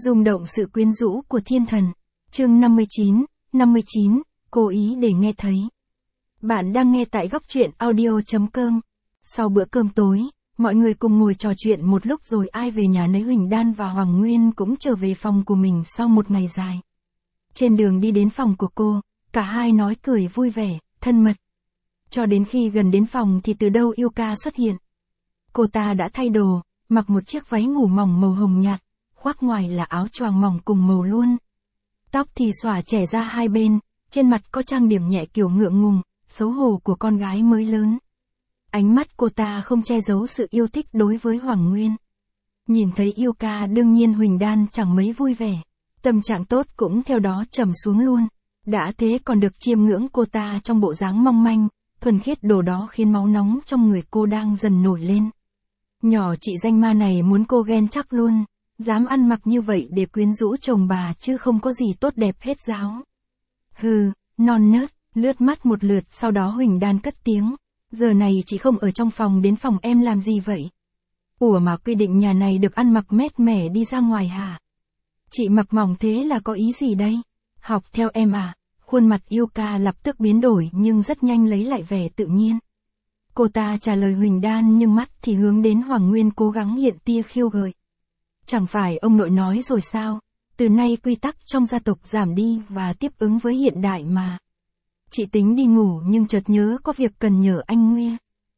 Rung động sự quyến rũ của thiên thần. Chương 59, cố ý để nghe thấy. Bạn đang nghe tại góc truyện audio.com. Sau bữa cơm tối, mọi người cùng ngồi trò chuyện một lúc rồi ai về nhà nấy. Huỳnh Đan và Hoàng Nguyên cũng trở về phòng của mình sau một ngày dài. Trên đường đi đến phòng của cô, cả hai nói cười vui vẻ, thân mật. Cho đến khi gần đến phòng thì từ đâu Yêu Ca xuất hiện. Cô ta đã thay đồ, mặc một chiếc váy ngủ mỏng màu hồng nhạt, khoác ngoài là áo choàng mỏng cùng màu luôn. Tóc thì xõa chẻ ra hai bên, trên mặt có trang điểm nhẹ kiểu ngượng ngùng, xấu hổ của con gái mới lớn. Ánh mắt cô ta không che giấu sự yêu thích đối với Hoàng Nguyên. Nhìn thấy Yêu Ca đương nhiên Huỳnh Đan chẳng mấy vui vẻ, tâm trạng tốt cũng theo đó trầm xuống luôn. Đã thế còn được chiêm ngưỡng cô ta trong bộ dáng mong manh, thuần khiết đồ đó khiến máu nóng trong người cô đang dần nổi lên. Nhỏ chị danh ma này muốn cô ghen chắc luôn, dám ăn mặc như vậy để quyến rũ chồng bà chứ không có gì tốt đẹp hết giáo. Hừ, non nớt, lướt mắt một lượt sau đó Huỳnh Đan cất tiếng. Giờ này chị không ở trong phòng đến phòng em làm gì vậy? Ủa mà quy định nhà này được ăn mặc mét mẻ đi ra ngoài hả? Chị mặc mỏng thế là có ý gì đây? Học theo em à? Khuôn mặt Yêu Ca lập tức biến đổi nhưng rất nhanh lấy lại vẻ tự nhiên. Cô ta trả lời Huỳnh Đan nhưng mắt thì hướng đến Hoàng Nguyên cố gắng hiện tia khiêu gợi. Chẳng phải ông nội nói rồi sao? Từ nay quy tắc trong gia tộc giảm đi và tiếp ứng với hiện đại mà. Chị tính đi ngủ nhưng chợt nhớ có việc cần nhờ anh Nguya.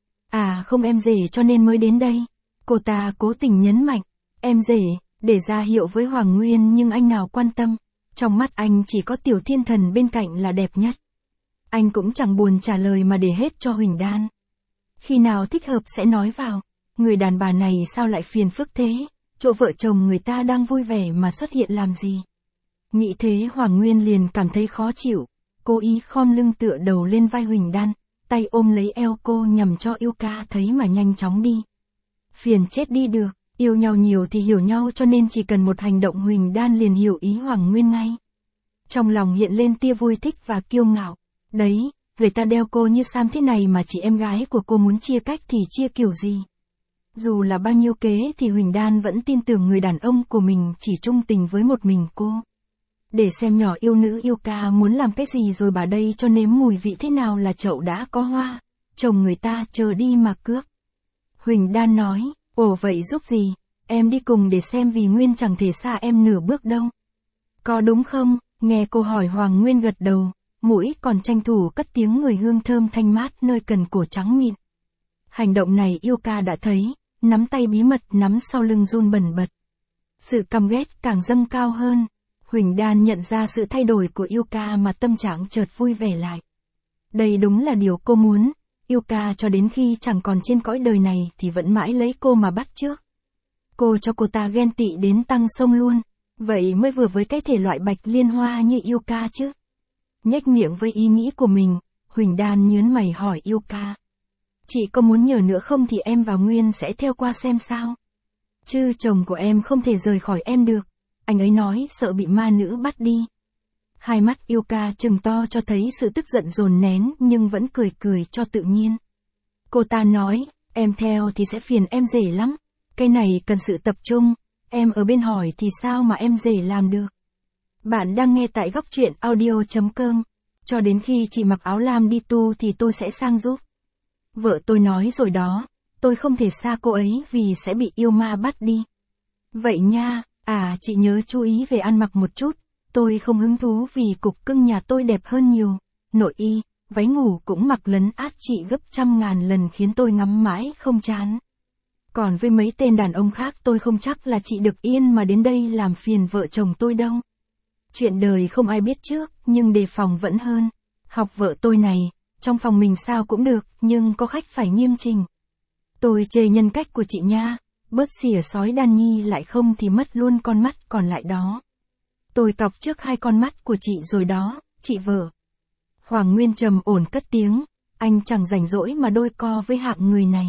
À không em rể cho nên mới đến đây. Cô ta cố tình nhấn mạnh. Em rể, để ra hiệu với Hoàng Nguyên nhưng anh nào quan tâm. Trong mắt anh chỉ có Tiểu Thiên Thần bên cạnh là đẹp nhất. Anh cũng chẳng buồn trả lời mà để hết cho Huỳnh Đan. Khi nào thích hợp sẽ nói vào. Người đàn bà này sao lại phiền phức thế? Chỗ vợ chồng người ta đang vui vẻ mà xuất hiện làm gì? Nghĩ thế Hoàng Nguyên liền cảm thấy khó chịu. Cố ý khom lưng tựa đầu lên vai Huỳnh Đan, tay ôm lấy eo cô nhằm cho Yêu Ca thấy mà nhanh chóng đi. Phiền chết đi được, yêu nhau nhiều thì hiểu nhau cho nên chỉ cần một hành động Huỳnh Đan liền hiểu ý Hoàng Nguyên ngay. Trong lòng hiện lên tia vui thích và kiêu ngạo. Đấy, người ta đeo cô như Sam thế này mà chị em gái của cô muốn chia cách thì chia kiểu gì? Dù là bao nhiêu kế thì Huỳnh Đan vẫn tin tưởng người đàn ông của mình chỉ trung tình với một mình cô. Để xem nhỏ yêu nữ Yêu Ca muốn làm cái gì rồi bà đây cho nếm mùi vị thế nào là chậu đã có hoa, chồng người ta chờ đi mà cướp. Huỳnh Đan nói, ồ vậy giúp gì, em đi cùng để xem vì Nguyên chẳng thể xa em nửa bước đâu. Có đúng không? Nghe cô hỏi Hoàng Nguyên gật đầu, mũi còn tranh thủ cất tiếng người hương thơm thanh mát nơi cần cổ trắng mịn. Hành động này Yêu Ca đã thấy, nắm tay bí mật nắm sau lưng run bần bật. Sự căm ghét càng dâng cao hơn. Huỳnh Đan nhận ra sự thay đổi của Yêu Ca mà tâm trạng chợt vui vẻ lại. Đây đúng là điều cô muốn, Yêu Ca cho đến khi chẳng còn trên cõi đời này thì vẫn mãi lấy cô mà bắt chước. Cô cho cô ta ghen tị đến tăng sông luôn, vậy mới vừa với cái thể loại bạch liên hoa như Yêu Ca chứ. Nhếch miệng với ý nghĩ của mình, Huỳnh Đan nhớn mày hỏi Yêu Ca. Chị có muốn nhờ nữa không thì em và Nguyên sẽ theo qua xem sao. Chứ chồng của em không thể rời khỏi em được. Anh ấy nói sợ bị ma nữ bắt đi. Hai mắt Yêu Ca trừng to cho thấy sự tức giận dồn nén nhưng vẫn cười cười cho tự nhiên. Cô ta nói, em theo thì sẽ phiền em rể lắm. Cái này cần sự tập trung, em ở bên hỏi thì sao mà em rể làm được. Bạn đang nghe tại góc truyện audio.com. Cho đến khi chị mặc áo lam đi tu thì tôi sẽ sang giúp. Vợ tôi nói rồi đó, tôi không thể xa cô ấy vì sẽ bị yêu ma bắt đi. Vậy nha. À chị nhớ chú ý về ăn mặc một chút, tôi không hứng thú vì cục cưng nhà tôi đẹp hơn nhiều, nội y, váy ngủ cũng mặc lấn át chị gấp 100.000 lần khiến tôi ngắm mãi không chán. Còn với mấy tên đàn ông khác tôi không chắc là chị được yên mà đến đây làm phiền vợ chồng tôi đâu. Chuyện đời không ai biết trước, nhưng đề phòng vẫn hơn. Học vợ tôi này, trong phòng mình sao cũng được, nhưng có khách phải nghiêm chỉnh. Tôi chê nhân cách của chị nha. Bớt xỉa sói Đan Nhi lại không thì mất luôn con mắt còn lại đó. Tôi cọc trước hai con mắt của chị rồi đó, chị vợ. Hoàng Nguyên trầm ổn cất tiếng, anh chẳng rảnh rỗi mà đôi co với hạng người này.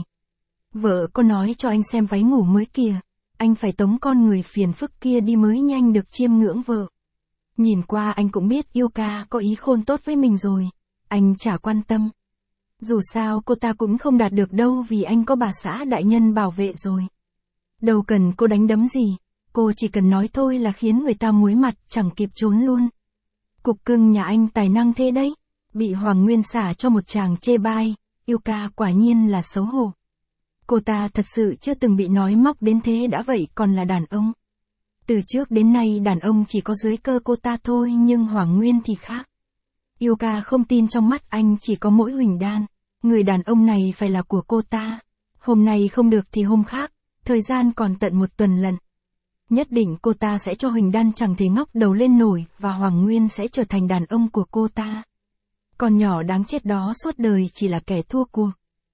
Vợ có nói cho anh xem váy ngủ mới kìa, anh phải tống con người phiền phức kia đi mới nhanh được chiêm ngưỡng vợ. Nhìn qua anh cũng biết Yêu Ca có ý khôn tốt với mình rồi, anh chả quan tâm. Dù sao cô ta cũng không đạt được đâu vì anh có bà xã đại nhân bảo vệ rồi. Đâu cần cô đánh đấm gì, cô chỉ cần nói thôi là khiến người ta muối mặt chẳng kịp trốn luôn. Cục cưng nhà anh tài năng thế đấy. Bị Hoàng Nguyên xả cho một chàng chê bai, Yuka quả nhiên là xấu hổ. Cô ta thật sự chưa từng bị nói móc đến thế đã vậy còn là đàn ông. Từ trước đến nay đàn ông chỉ có dưới cơ cô ta thôi nhưng Hoàng Nguyên thì khác. Yuka không tin trong mắt anh chỉ có mỗi Huỳnh Đan. Người đàn ông này phải là của cô ta. Hôm nay không được thì hôm khác, thời gian còn tận một tuần lận. Nhất định cô ta sẽ cho Huỳnh Đan chẳng thể ngóc đầu lên nổi và Hoàng Nguyên sẽ trở thành đàn ông của cô ta. Con nhỏ đáng chết đó suốt đời chỉ là kẻ thua cuộc.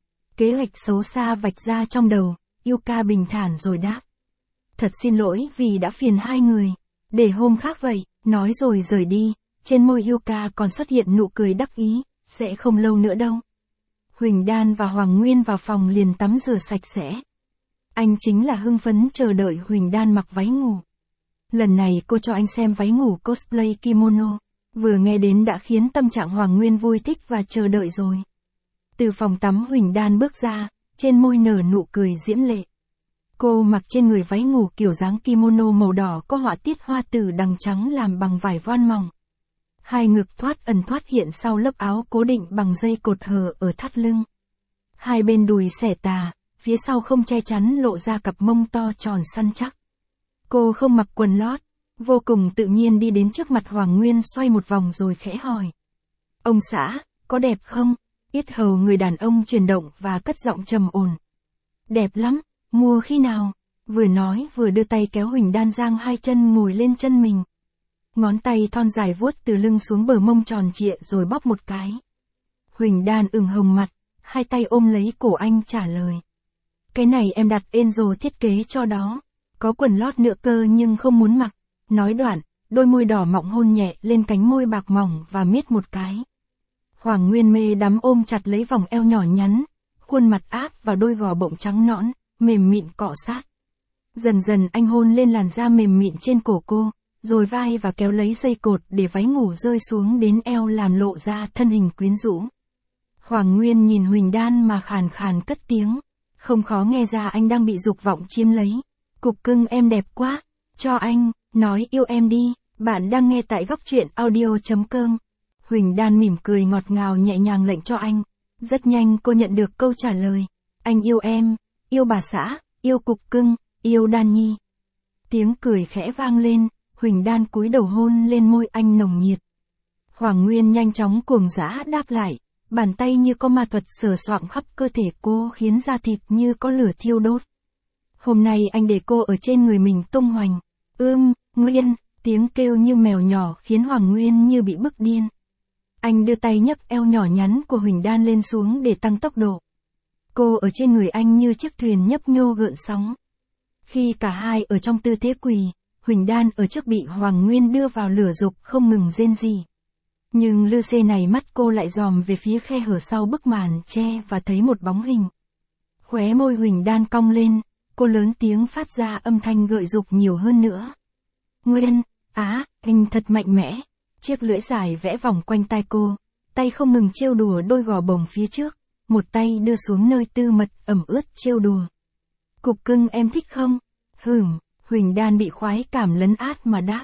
Kế hoạch xấu xa vạch ra trong đầu, Yuka bình thản rồi đáp. Thật xin lỗi vì đã phiền hai người. Để hôm khác vậy, nói rồi rời đi. Trên môi Yuka còn xuất hiện nụ cười đắc ý, sẽ không lâu nữa đâu. Huỳnh Đan và Hoàng Nguyên vào phòng liền tắm rửa sạch sẽ. Anh chính là hưng phấn chờ đợi Huỳnh Đan mặc váy ngủ. Lần này cô cho anh xem váy ngủ cosplay kimono. Vừa nghe đến đã khiến tâm trạng Hoàng Nguyên vui thích và chờ đợi rồi. Từ phòng tắm Huỳnh Đan bước ra, trên môi nở nụ cười diễm lệ. Cô mặc trên người váy ngủ kiểu dáng kimono màu đỏ có họa tiết hoa tử đằng trắng làm bằng vải voan mỏng. Hai ngực thoát ẩn thoát hiện sau lớp áo cố định bằng dây cột hở ở thắt lưng. Hai bên đùi xẻ tà, phía sau không che chắn lộ ra cặp mông to tròn săn chắc. Cô không mặc quần lót, vô cùng tự nhiên đi đến trước mặt Hoàng Nguyên xoay một vòng rồi khẽ hỏi. Ông xã, có đẹp không? Yết hầu người đàn ông chuyển động và cất giọng trầm ổn. Đẹp lắm, mua khi nào? Vừa nói vừa đưa tay kéo Huỳnh Đan giang hai chân ngồi lên chân mình. Ngón tay thon dài vuốt từ lưng xuống bờ mông tròn trịa rồi bóp một cái. Huỳnh Đan ửng hồng mặt, hai tay ôm lấy cổ anh trả lời. Cái này em đặt Enzo thiết kế cho đó. Có quần lót nữa cơ nhưng không muốn mặc. Nói đoạn, đôi môi đỏ mọng hôn nhẹ lên cánh môi bạc mỏng và miết một cái. Hoàng Nguyên mê đắm ôm chặt lấy vòng eo nhỏ nhắn, khuôn mặt áp vào đôi gò bụng trắng nõn, mềm mịn cọ sát. Dần dần anh hôn lên làn da mềm mịn trên cổ cô, rồi vai và kéo lấy dây cột để váy ngủ rơi xuống đến eo làm lộ ra thân hình quyến rũ. Hoàng Nguyên nhìn Huỳnh Đan mà khàn khàn cất tiếng, không khó nghe ra anh đang bị dục vọng chiếm lấy. Cục cưng em đẹp quá, cho anh, nói yêu em đi, bạn đang nghe tại góc truyện audio.com. Huỳnh Đan mỉm cười ngọt ngào nhẹ nhàng lệnh cho anh. Rất nhanh cô nhận được câu trả lời. Anh yêu em, yêu bà xã, yêu cục cưng, yêu Đan Nhi. Tiếng cười khẽ vang lên, Huỳnh Đan cúi đầu hôn lên môi anh nồng nhiệt. Hoàng Nguyên nhanh chóng cuồng dã đáp lại, bàn tay như có ma thuật sờ soạng khắp cơ thể cô khiến da thịt như có lửa thiêu đốt. Hôm nay anh để cô ở trên người mình tung hoành. Nguyên, tiếng kêu như mèo nhỏ khiến Hoàng Nguyên như bị bức điên. Anh đưa tay nhấc eo nhỏ nhắn của Huỳnh Đan lên xuống để tăng tốc độ. Cô ở trên người anh như chiếc thuyền nhấp nhô gợn sóng. Khi cả hai ở trong tư thế quỳ, Huỳnh Đan ở trước bị Hoàng Nguyên đưa vào lửa dục không ngừng rên rỉ. Nhưng lư xê này mắt cô lại dòm về phía khe hở sau bức màn che và thấy một bóng hình. Khóe môi Huỳnh Đan cong lên, cô lớn tiếng phát ra âm thanh gợi dục nhiều hơn nữa. Nguyên, anh thật mạnh mẽ. Chiếc lưỡi dài vẽ vòng quanh tai cô, tay không ngừng trêu đùa đôi gò bồng phía trước, một tay đưa xuống nơi tư mật ẩm ướt trêu đùa. Cục cưng em thích không? Huỳnh Đan bị khoái cảm lấn át mà đáp.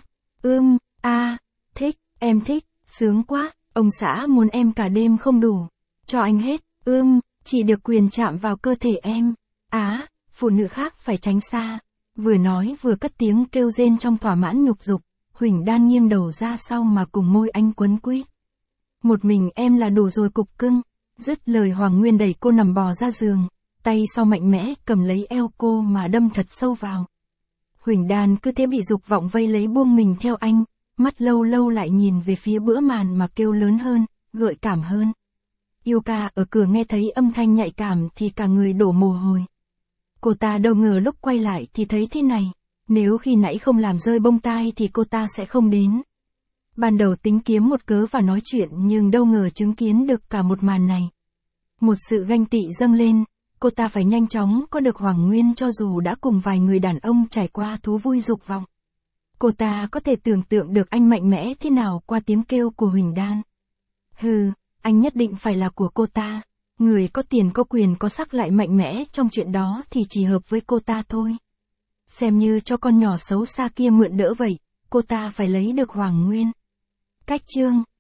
Thích, em thích, sướng quá, ông xã muốn em cả đêm không đủ. Cho anh hết, chỉ được quyền chạm vào cơ thể em. Phụ nữ khác phải tránh xa. Vừa nói vừa cất tiếng kêu rên trong thỏa mãn nhục dục. Huỳnh Đan nghiêng đầu ra sau mà cùng môi anh quấn quýt. Một mình em là đủ rồi cục cưng. Dứt lời Hoàng Nguyên đẩy cô nằm bò ra giường, tay sau mạnh mẽ cầm lấy eo cô mà đâm thật sâu vào. Huỳnh Đan cứ thế bị dục vọng vây lấy buông mình theo anh, mắt lâu lâu lại nhìn về phía bữa màn mà kêu lớn hơn, gợi cảm hơn. Yuka ở cửa nghe thấy âm thanh nhạy cảm thì cả người đổ mồ hôi. Cô ta đâu ngờ lúc quay lại thì thấy thế này. Nếu khi nãy không làm rơi bông tai thì cô ta sẽ không đến. Ban đầu tính kiếm một cớ và nói chuyện nhưng đâu ngờ chứng kiến được cả một màn này. Một sự ganh tị dâng lên, cô ta phải nhanh chóng có được Hoàng Nguyên cho dù đã cùng vài người đàn ông trải qua thú vui dục vọng. Cô ta có thể tưởng tượng được anh mạnh mẽ thế nào qua tiếng kêu của Huỳnh Đan. Anh nhất định phải là của cô ta. Người có tiền có quyền có sắc lại mạnh mẽ trong chuyện đó thì chỉ hợp với cô ta thôi. Xem như cho con nhỏ xấu xa kia mượn đỡ vậy, cô ta phải lấy được Hoàng Nguyên. Cách chương